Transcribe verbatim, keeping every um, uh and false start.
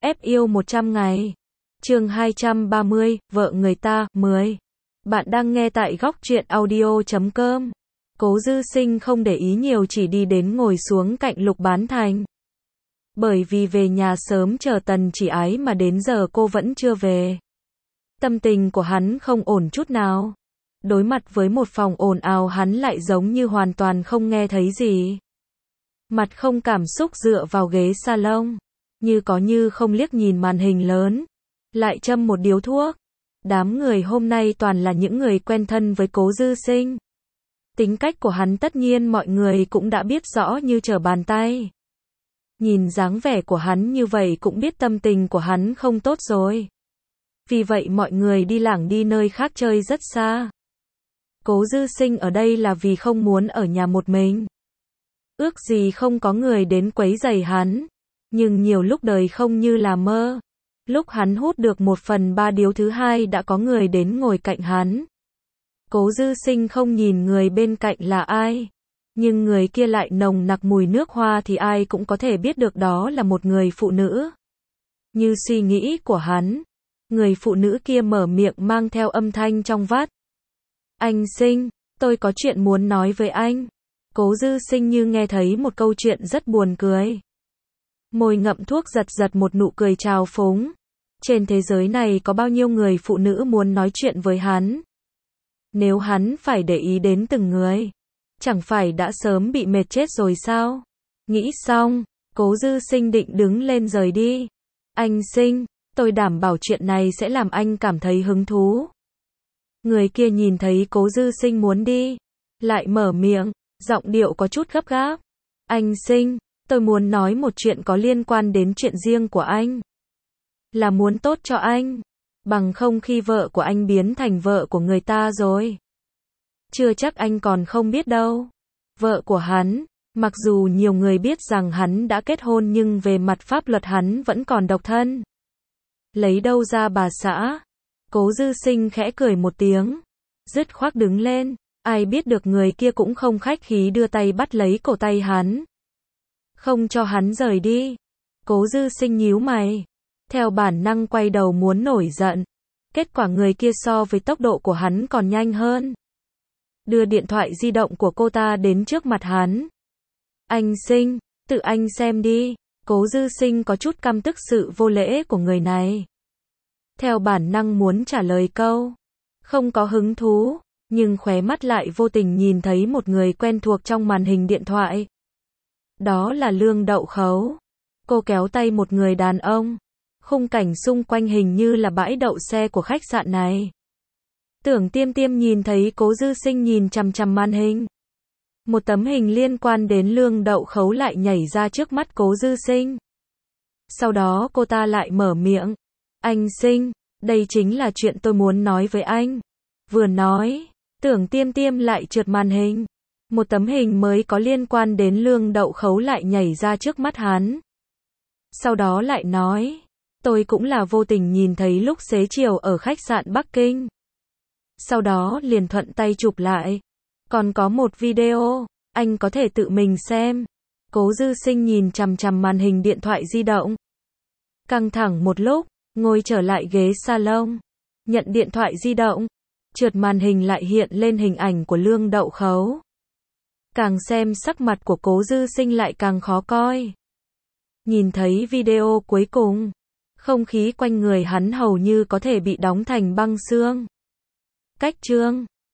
ép yêu một trăm ngày. Chương hai trăm ba mươi, vợ người ta, mười. Bạn đang nghe tại góc truyện audio chấm com. Cố Dư Sinh không để ý nhiều, chỉ đi đến ngồi xuống cạnh Lục Bán Thành. Bởi vì về nhà sớm chờ Tần Chỉ Ái mà đến giờ cô vẫn chưa về. Tâm tình của hắn không ổn chút nào. Đối mặt với một phòng ồn ào, hắn lại giống như hoàn toàn không nghe thấy gì. Mặt không cảm xúc dựa vào ghế salon, như có như không liếc nhìn màn hình lớn, lại châm một điếu thuốc. Đám người hôm nay toàn là những người quen thân với Cố Dư Sinh. Tính cách của hắn tất nhiên mọi người cũng đã biết rõ như trở bàn tay. Nhìn dáng vẻ của hắn như vậy cũng biết tâm tình của hắn không tốt rồi. Vì vậy mọi người đi lảng đi nơi khác chơi rất xa. Cố Dư Sinh ở đây là vì không muốn ở nhà một mình. Ước gì không có người đến quấy rầy hắn. Nhưng nhiều lúc đời không như là mơ. Lúc hắn hút được một phần ba điếu thứ hai đã có người đến ngồi cạnh hắn. Cố Dư Sinh không nhìn người bên cạnh là ai. Nhưng người kia lại nồng nặc mùi nước hoa thì ai cũng có thể biết được đó là một người phụ nữ. Như suy nghĩ của hắn, người phụ nữ kia mở miệng mang theo âm thanh trong vắt. Anh Sinh, tôi có chuyện muốn nói với anh. Cố Dư Sinh như nghe thấy một câu chuyện rất buồn cười. Môi ngậm thuốc giật giật một nụ cười trào phúng. Trên thế giới này có bao nhiêu người phụ nữ muốn nói chuyện với hắn. Nếu hắn phải để ý đến từng người, chẳng phải đã sớm bị mệt chết rồi sao? Nghĩ xong, Cố Dư Sinh định đứng lên rời đi. Anh Sinh, tôi đảm bảo chuyện này sẽ làm anh cảm thấy hứng thú. Người kia nhìn thấy Cố Dư Sinh muốn đi, lại mở miệng, giọng điệu có chút gấp gáp. Anh Sinh, tôi muốn nói một chuyện có liên quan đến chuyện riêng của anh. Là muốn tốt cho anh. Bằng không khi vợ của anh biến thành vợ của người ta rồi. Chưa chắc anh còn không biết đâu. Vợ của hắn, mặc dù nhiều người biết rằng hắn đã kết hôn nhưng về mặt pháp luật hắn vẫn còn độc thân. Lấy đâu ra bà xã? Cố Dư Sinh khẽ cười một tiếng, dứt khoát đứng lên. Ai biết được người kia cũng không khách khí đưa tay bắt lấy cổ tay hắn, không cho hắn rời đi. Cố Dư Sinh nhíu mày, theo bản năng quay đầu muốn nổi giận. Kết quả người kia so với tốc độ của hắn còn nhanh hơn. Đưa điện thoại di động của cô ta đến trước mặt hắn. Anh Sinh, tự anh xem đi. Cố Dư Sinh có chút căm tức sự vô lễ của người này. Theo bản năng muốn trả lời câu không có hứng thú, nhưng khóe mắt lại vô tình nhìn thấy một người quen thuộc trong màn hình điện thoại. Đó là Lương Đậu Khấu. Cô kéo tay một người đàn ông. Khung cảnh xung quanh hình như là bãi đậu xe của khách sạn này. Tưởng Tiêm Tiêm nhìn thấy Cố Dư Sinh nhìn chằm chằm màn hình. Một tấm hình liên quan đến Lương Đậu Khấu lại nhảy ra trước mắt Cố Dư Sinh. Sau đó cô ta lại mở miệng. Anh Sinh, đây chính là chuyện tôi muốn nói với anh. Vừa nói, Tưởng Tiêm Tiêm lại trượt màn hình. Một tấm hình mới có liên quan đến Lương Đậu Khấu lại nhảy ra trước mắt hắn. Sau đó lại nói. Tôi cũng là vô tình nhìn thấy lúc xế chiều ở khách sạn Bắc Kinh. Sau đó liền thuận tay chụp lại. Còn có một video, anh có thể tự mình xem. Cố Dư Sinh nhìn chằm chằm màn hình điện thoại di động. Căng thẳng một lúc, ngồi trở lại ghế salon. Nhận điện thoại di động. Trượt màn hình lại hiện lên hình ảnh của Lương Đậu Khấu. Càng xem sắc mặt của Cố Dư Sinh lại càng khó coi. Nhìn thấy video cuối cùng, không khí quanh người hắn hầu như có thể bị đóng thành băng xương. Cách chương